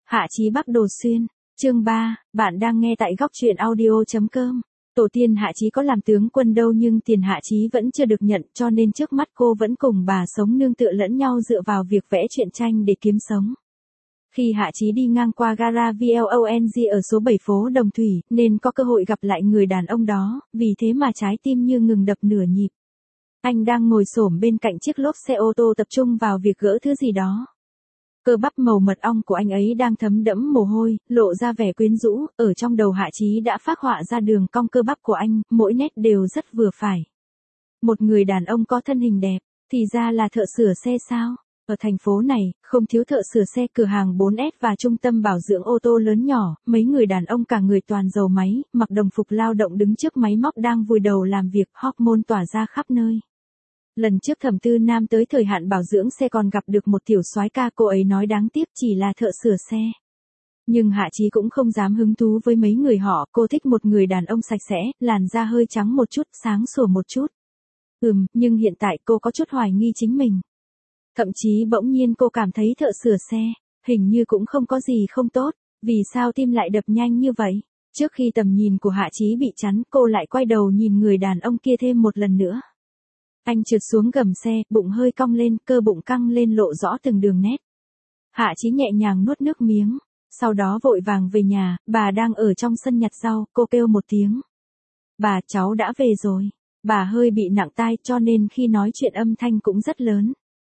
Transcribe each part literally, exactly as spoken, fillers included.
Hạ Chí Bắc Đồ Xuyên, chương ba, bạn đang nghe tại góc truyện audio.com. Tổ tiên Hạ Chí có làm tướng quân đâu nhưng tiền Hạ Chí vẫn chưa được nhận cho nên trước mắt cô vẫn cùng bà sống nương tựa lẫn nhau dựa vào việc vẽ truyện tranh để kiếm sống. Khi Hạ Chí đi ngang qua gara vê lông ở số bảy phố Đồng Thủy nên có cơ hội gặp lại người đàn ông đó, vì thế mà trái tim như ngừng đập nửa nhịp. Anh đang ngồi xổm bên cạnh chiếc lốp xe ô tô tập trung vào việc gỡ thứ gì đó. Cơ bắp màu mật ong của anh ấy đang thấm đẫm mồ hôi, lộ ra vẻ quyến rũ, ở trong đầu Hạ Chí đã phác họa ra đường cong cơ bắp của anh, mỗi nét đều rất vừa phải. Một người đàn ông có thân hình đẹp, thì ra là thợ sửa xe sao? Ở thành phố này, không thiếu thợ sửa xe, cửa hàng bốn S và trung tâm bảo dưỡng ô tô lớn nhỏ, mấy người đàn ông cả người toàn dầu máy, mặc đồng phục lao động đứng trước máy móc đang vùi đầu làm việc, hormone tỏa ra khắp nơi. Lần trước Thẩm Tư Nam tới thời hạn bảo dưỡng xe còn gặp được một tiểu soái ca, cô ấy nói đáng tiếc chỉ là thợ sửa xe. Nhưng Hạ Chí cũng không dám hứng thú với mấy người họ, cô thích một người đàn ông sạch sẽ, làn da hơi trắng một chút, sáng sủa một chút. Ừm, nhưng hiện tại cô có chút hoài nghi chính mình. Thậm chí bỗng nhiên cô cảm thấy thợ sửa xe, hình như cũng không có gì không tốt, vì sao tim lại đập nhanh như vậy? Trước khi tầm nhìn của Hạ Chí bị chắn, cô lại quay đầu nhìn người đàn ông kia thêm một lần nữa. Anh trượt xuống gầm xe, bụng hơi cong lên, cơ bụng căng lên lộ rõ từng đường nét. Hạ Chí nhẹ nhàng nuốt nước miếng, sau đó vội vàng về nhà, bà đang ở trong sân nhặt rau, cô kêu một tiếng. Bà, cháu đã về rồi. Bà hơi bị nặng tai cho nên khi nói chuyện âm thanh cũng rất lớn.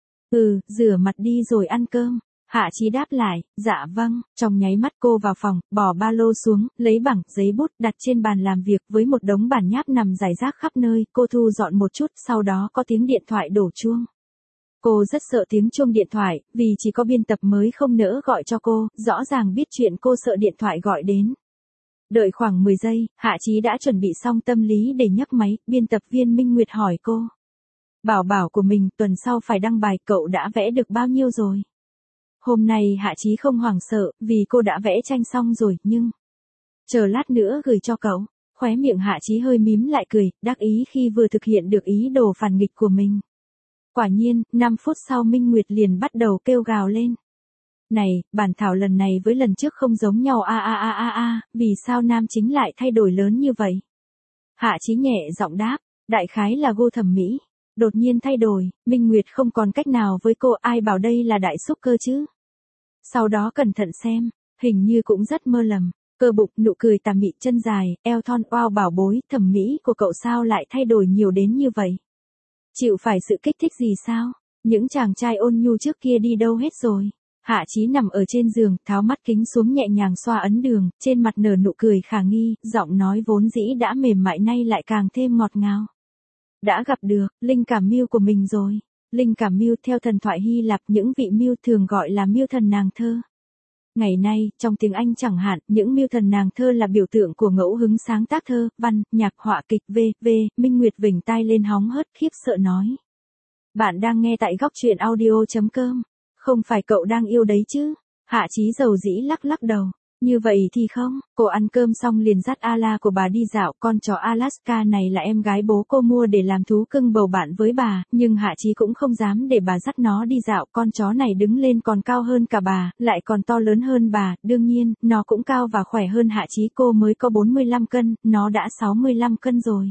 Ừ, rửa mặt đi rồi ăn cơm. Hạ Chí đáp lại, dạ vâng, trong nháy mắt cô vào phòng, bỏ ba lô xuống, lấy bảng, giấy bút đặt trên bàn làm việc với một đống bản nháp nằm rải rác khắp nơi, cô thu dọn một chút, sau đó có tiếng điện thoại đổ chuông. Cô rất sợ tiếng chuông điện thoại, vì chỉ có biên tập mới không nỡ gọi cho cô, rõ ràng biết chuyện cô sợ điện thoại gọi đến. Đợi khoảng mười giây, Hạ Chí đã chuẩn bị xong tâm lý để nhấc máy, biên tập viên Minh Nguyệt hỏi cô. Bảo bảo của mình tuần sau phải đăng bài, cậu đã vẽ được bao nhiêu rồi? Hôm nay Hạ Chí không hoảng sợ, vì cô đã vẽ tranh xong rồi, nhưng... Chờ lát nữa gửi cho cậu. Khóe miệng Hạ Chí hơi mím lại cười, đắc ý khi vừa thực hiện được ý đồ phản nghịch của mình. Quả nhiên, năm phút sau Minh Nguyệt liền bắt đầu kêu gào lên. Này, bản thảo lần này với lần trước không giống nhau a a a a a, vì sao nam chính lại thay đổi lớn như vậy? Hạ Chí nhẹ giọng đáp, đại khái là gu thẩm mỹ. Đột nhiên thay đổi, Minh Nguyệt không còn cách nào với cô, ai bảo đây là đại xúc cơ chứ. Sau đó cẩn thận xem, hình như cũng rất mơ lầm, cơ bụng, nụ cười tà mị, chân dài, eo thon, oao bảo bối, thẩm mỹ của cậu sao lại thay đổi nhiều đến như vậy? Chịu phải sự kích thích gì sao? Những chàng trai ôn nhu trước kia đi đâu hết rồi? Hạ Chí nằm ở trên giường, tháo mắt kính xuống nhẹ nhàng xoa ấn đường, trên mặt nở nụ cười khả nghi, giọng nói vốn dĩ đã mềm mại nay lại càng thêm ngọt ngào. Đã gặp được linh cảm mưu của mình rồi. Linh cảm mưu theo thần thoại Hy Lạp, những vị mưu thường gọi là mưu thần nàng thơ. Ngày nay, trong tiếng Anh chẳng hạn, những mưu thần nàng thơ là biểu tượng của ngẫu hứng sáng tác thơ, văn, nhạc, họa kịch, v.v. Minh Nguyệt vểnh tai lên hóng hớt khiếp sợ nói. Bạn đang nghe tại góc truyện audio.com. Không phải cậu đang yêu đấy chứ? Hạ Chí dầu dĩ lắc lắc đầu. Như vậy thì không, cô ăn cơm xong liền dắt Ala của bà đi dạo, con chó Alaska này là em gái bố cô mua để làm thú cưng bầu bạn với bà, nhưng Hạ Chí cũng không dám để bà dắt nó đi dạo, con chó này đứng lên còn cao hơn cả bà, lại còn to lớn hơn bà, đương nhiên, nó cũng cao và khỏe hơn Hạ Chí, cô mới có bốn mươi lăm cân, nó đã sáu mươi lăm cân rồi.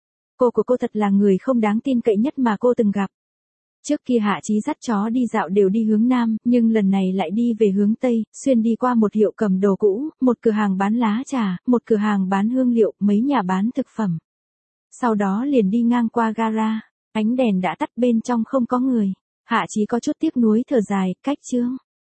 Cô của cô thật là người không đáng tin cậy nhất mà cô từng gặp. Trước kia Hạ Chí dắt chó đi dạo đều đi hướng Nam, nhưng lần này lại đi về hướng Tây, xuyên đi qua một hiệu cầm đồ cũ, một cửa hàng bán lá trà, một cửa hàng bán hương liệu, mấy nhà bán thực phẩm. Sau đó liền đi ngang qua gara, ánh đèn đã tắt bên trong không có người. Hạ Chí có chút tiếc nuối thở dài, cách chương.